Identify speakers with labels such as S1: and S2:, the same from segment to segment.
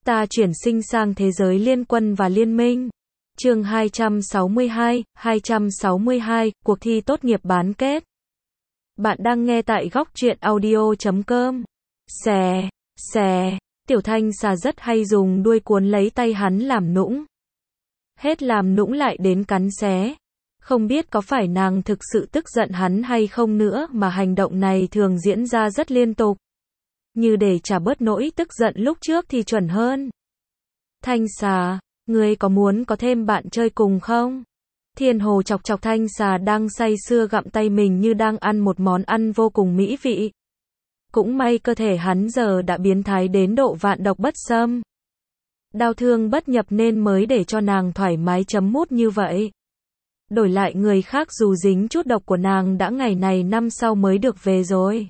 S1: Ta chuyển sinh sang thế giới liên quân và liên minh. Chương 262, cuộc thi tốt nghiệp bán kết. Bạn đang nghe tại góc truyện audio.com. Xè, Tiểu Thanh xà rất hay dùng đuôi cuốn lấy tay hắn làm nũng. Hết làm nũng lại đến cắn xé. Không biết có phải nàng thực sự tức giận hắn hay không nữa mà hành động này thường diễn ra rất liên tục. Như để trả bớt nỗi tức giận lúc trước thì chuẩn hơn. Thanh xà, ngươi có muốn có thêm bạn chơi cùng không? Thiên Hồ chọc chọc Thanh xà đang say sưa gặm tay mình như đang ăn một món ăn vô cùng mỹ vị. Cũng may cơ thể hắn giờ đã biến thái đến độ vạn độc bất xâm. Đau thương bất nhập nên mới để cho nàng thoải mái chấm mút như vậy. Đổi lại người khác dù dính chút độc của nàng đã ngày này năm sau mới được về rồi.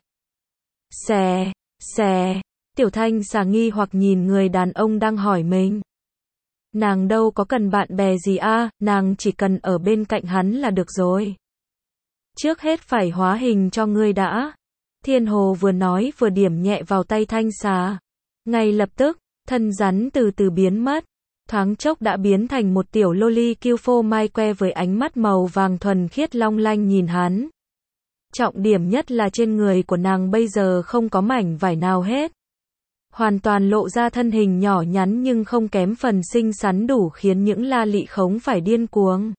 S1: Xè, Tiểu Thanh xà nghi hoặc nhìn người đàn ông đang hỏi mình. Nàng đâu có cần bạn bè gì nàng chỉ cần ở bên cạnh hắn là được rồi. Trước hết phải hóa hình cho ngươi đã. Thiên Hồ vừa nói vừa điểm nhẹ vào tay Thanh xà. Ngay lập tức, thân rắn từ từ biến mất. Thoáng chốc đã biến thành một tiểu loli kiêu phô mai que với ánh mắt màu vàng thuần khiết long lanh nhìn hắn. Trọng điểm nhất là trên người của nàng bây giờ không có mảnh vải nào hết. Hoàn toàn lộ ra thân hình nhỏ nhắn nhưng không kém phần xinh xắn đủ khiến những la lị khống phải điên cuồng.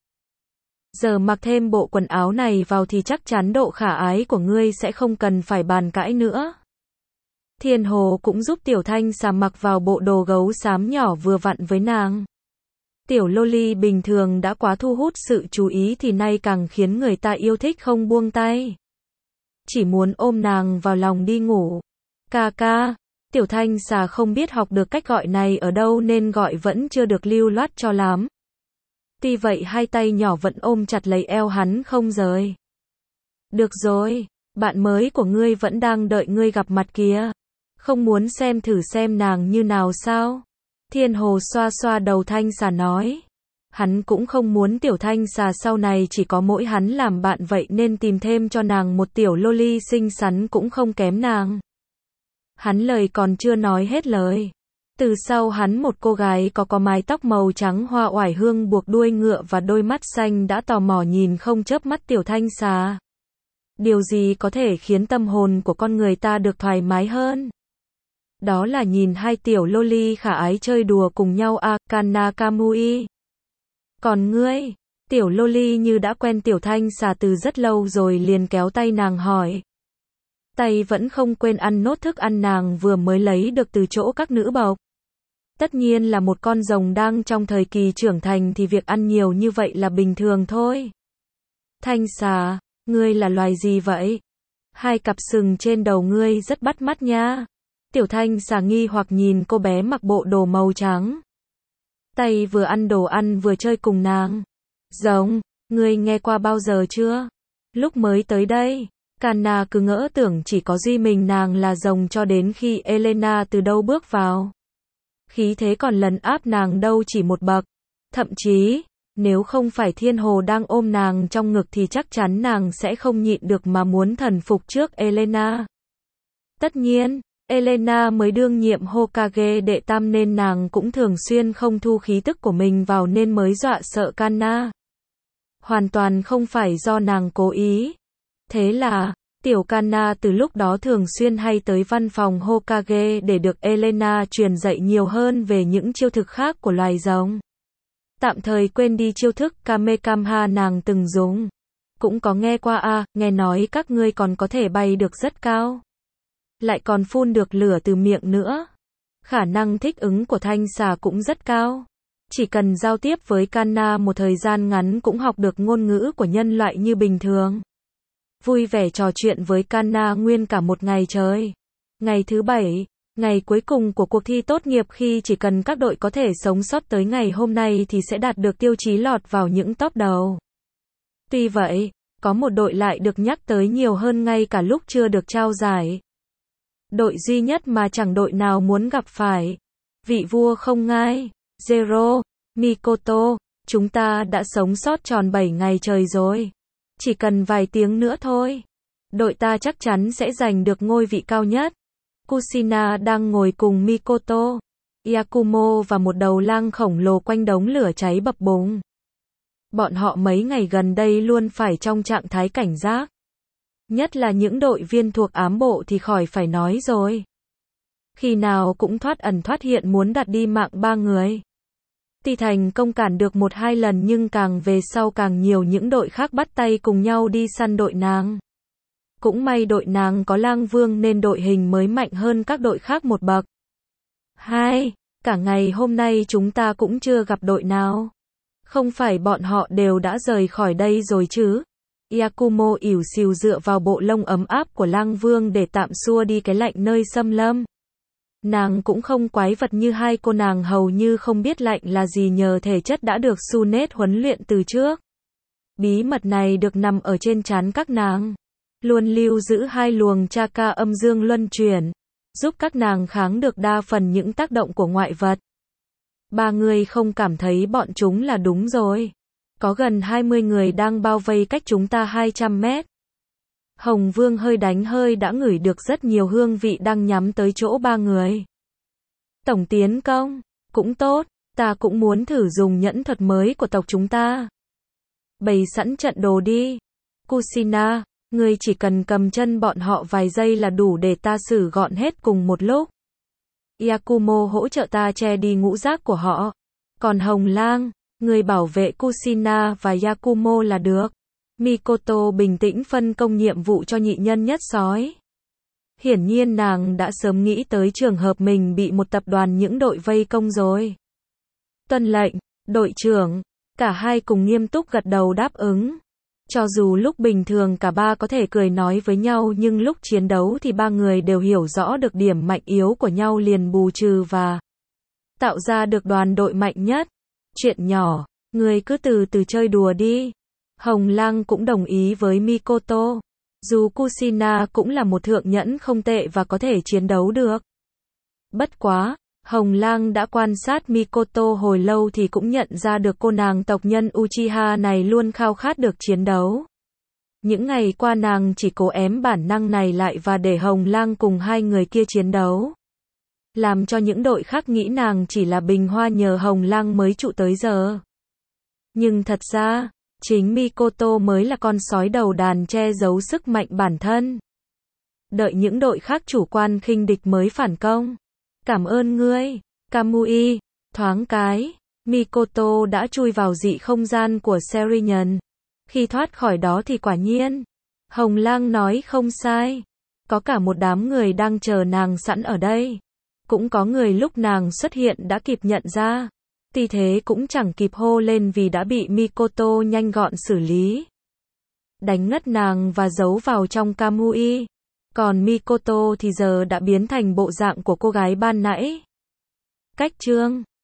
S1: Giờ mặc thêm bộ quần áo này vào thì chắc chắn độ khả ái của ngươi sẽ không cần phải bàn cãi nữa. Thiên Hồ cũng giúp Tiểu Thanh xà mặc vào bộ đồ gấu xám nhỏ vừa vặn với nàng. Tiểu loli bình thường đã quá thu hút sự chú ý thì nay càng khiến người ta yêu thích không buông tay. Chỉ muốn ôm nàng vào lòng đi ngủ. Ca. Tiểu Thanh xà không biết học được cách gọi này ở đâu nên gọi vẫn chưa được lưu loát cho lắm. Tuy vậy hai tay nhỏ vẫn ôm chặt lấy eo hắn không rời. Được rồi, bạn mới của ngươi vẫn đang đợi ngươi gặp mặt kìa. Không muốn xem thử xem nàng như nào sao? Thiên Hồ xoa xoa đầu Thanh xà nói. Hắn cũng không muốn Tiểu Thanh xà sau này chỉ có mỗi hắn làm bạn vậy nên tìm thêm cho nàng một tiểu loli xinh xắn cũng không kém nàng. Hắn lời còn chưa nói hết lời. Từ sau hắn một cô gái có mái tóc màu trắng hoa oải hương buộc đuôi ngựa và đôi mắt xanh đã tò mò nhìn không chớp mắt Tiểu Thanh xà. Điều gì có thể khiến tâm hồn của con người ta được thoải mái hơn? Đó là nhìn hai tiểu loli khả ái chơi đùa cùng nhau Kana Kamui. Còn ngươi? Tiểu loli như đã quen Tiểu Thanh xà từ rất lâu rồi liền kéo tay nàng hỏi. Tay vẫn không quên ăn nốt thức ăn nàng vừa mới lấy được từ chỗ các nữ bộc. Tất nhiên là một con rồng đang trong thời kỳ trưởng thành thì việc ăn nhiều như vậy là bình thường thôi. Thanh xà, ngươi là loài gì vậy? Hai cặp sừng trên đầu ngươi rất bắt mắt nha. Tiểu Thanh xà nghi hoặc nhìn cô bé mặc bộ đồ màu trắng. Tay vừa ăn đồ ăn vừa chơi cùng nàng. Rồng, ngươi nghe qua bao giờ chưa? Lúc mới tới đây, Kana cứ ngỡ tưởng chỉ có duy mình nàng là rồng cho đến khi Elena từ đâu bước vào. Khí thế còn lấn áp nàng đâu chỉ một bậc. Thậm chí, nếu không phải Thiên Hồ đang ôm nàng trong ngực thì chắc chắn nàng sẽ không nhịn được mà muốn thần phục trước Elena. Tất nhiên, Elena mới đương nhiệm Hokage đệ tam nên nàng cũng thường xuyên không thu khí tức của mình vào nên mới dọa sợ Kana. Hoàn toàn không phải do nàng cố ý. Thế là, tiểu Kana từ lúc đó thường xuyên hay tới văn phòng Hokage để được Elena truyền dạy nhiều hơn về những chiêu thức khác của loài rồng. Tạm thời quên đi chiêu thức Kamehameha nàng từng dùng. Cũng có nghe qua nghe nói các ngươi còn có thể bay được rất cao. Lại còn phun được lửa từ miệng nữa. Khả năng thích ứng của Thanh xà cũng rất cao. Chỉ cần giao tiếp với Kana một thời gian ngắn cũng học được ngôn ngữ của nhân loại như bình thường. Vui vẻ trò chuyện với Kana nguyên cả một ngày trời. Ngày thứ 7, ngày cuối cùng của cuộc thi tốt nghiệp khi chỉ cần các đội có thể sống sót tới ngày hôm nay thì sẽ đạt được tiêu chí lọt vào những top đầu. Tuy vậy, có một đội lại được nhắc tới nhiều hơn ngay cả lúc chưa được trao giải. Đội duy nhất mà chẳng đội nào muốn gặp phải. Vị vua không ngai, Zero, Mikoto, chúng ta đã sống sót tròn 7 ngày trời rồi. Chỉ cần vài tiếng nữa thôi. Đội ta chắc chắn sẽ giành được ngôi vị cao nhất. Kushina đang ngồi cùng Mikoto. Yakumo và một đầu lang khổng lồ quanh đống lửa cháy bập bùng. Bọn họ mấy ngày gần đây luôn phải trong trạng thái cảnh giác. Nhất là những đội viên thuộc ám bộ thì khỏi phải nói rồi. Khi nào cũng thoát ẩn thoát hiện muốn đặt đi mạng 3 người. Tuy thành công cản được 1-2 lần nhưng càng về sau càng nhiều những đội khác bắt tay cùng nhau đi săn đội nàng. Cũng may đội nàng có lang vương nên đội hình mới mạnh hơn các đội khác một bậc. Cả ngày hôm nay chúng ta cũng chưa gặp đội nào. Không phải bọn họ đều đã rời khỏi đây rồi chứ? Yakumo ỉu xìu dựa vào bộ lông ấm áp của lang vương để tạm xua đi cái lạnh nơi xâm lâm. Nàng cũng không quái vật như hai cô nàng hầu như không biết lạnh là gì nhờ thể chất đã được Sunet huấn luyện từ trước. Bí mật này được nằm ở trên trán các nàng. Luôn lưu giữ 2 luồng chakra âm dương luân chuyển, giúp các nàng kháng được đa phần những tác động của ngoại vật. 3 người không cảm thấy bọn chúng là đúng rồi. Có gần 20 người đang bao vây cách chúng ta 200 mét. Hồng Vương hơi đánh hơi đã ngửi được rất nhiều hương vị đang nhắm tới chỗ 3 người. Tổng tiến công, cũng tốt, ta cũng muốn thử dùng nhẫn thuật mới của tộc chúng ta. Bày sẵn trận đồ đi. Kushina, ngươi chỉ cần cầm chân bọn họ vài giây là đủ để ta xử gọn hết cùng một lúc. Yakumo hỗ trợ ta che đi ngũ giác của họ. Còn Hồng Lang, ngươi bảo vệ Kushina và Yakumo là được. Mikoto bình tĩnh phân công nhiệm vụ cho nhị nhân nhất sói. Hiển nhiên nàng đã sớm nghĩ tới trường hợp mình bị một tập đoàn những đội vây công rồi. Tuân lệnh, đội trưởng. Cả hai cùng nghiêm túc gật đầu đáp ứng. Cho dù lúc bình thường cả ba có thể cười nói với nhau nhưng lúc chiến đấu thì 3 người đều hiểu rõ được điểm mạnh yếu của nhau liền bù trừ và tạo ra được đoàn đội mạnh nhất. Chuyện nhỏ, người cứ từ từ chơi đùa đi. Hồng Lang cũng đồng ý với Mikoto. Dù Kushina cũng là một thượng nhẫn không tệ và có thể chiến đấu được. Bất quá, Hồng Lang đã quan sát Mikoto hồi lâu thì cũng nhận ra được cô nàng tộc nhân Uchiha này luôn khao khát được chiến đấu. Những ngày qua nàng chỉ cố ém bản năng này lại và để Hồng Lang cùng 2 người kia chiến đấu. Làm cho những đội khác nghĩ nàng chỉ là bình hoa nhờ Hồng Lang mới trụ tới giờ. Nhưng thật ra, chính Mikoto mới là con sói đầu đàn che giấu sức mạnh bản thân. Đợi những đội khác chủ quan khinh địch mới phản công. Cảm ơn ngươi, Kamui. Thoáng cái, Mikoto đã chui vào dị không gian của Serinhân. Khi thoát khỏi đó thì quả nhiên, Hồng Lang nói không sai. Có cả một đám người đang chờ nàng sẵn ở đây. Cũng có người lúc nàng xuất hiện đã kịp nhận ra. Tuy thế cũng chẳng kịp hô lên vì đã bị Mikoto nhanh gọn xử lý. Đánh ngất nàng và giấu vào trong Kamui. Còn Mikoto thì giờ đã biến thành bộ dạng của cô gái ban nãy. Cách chương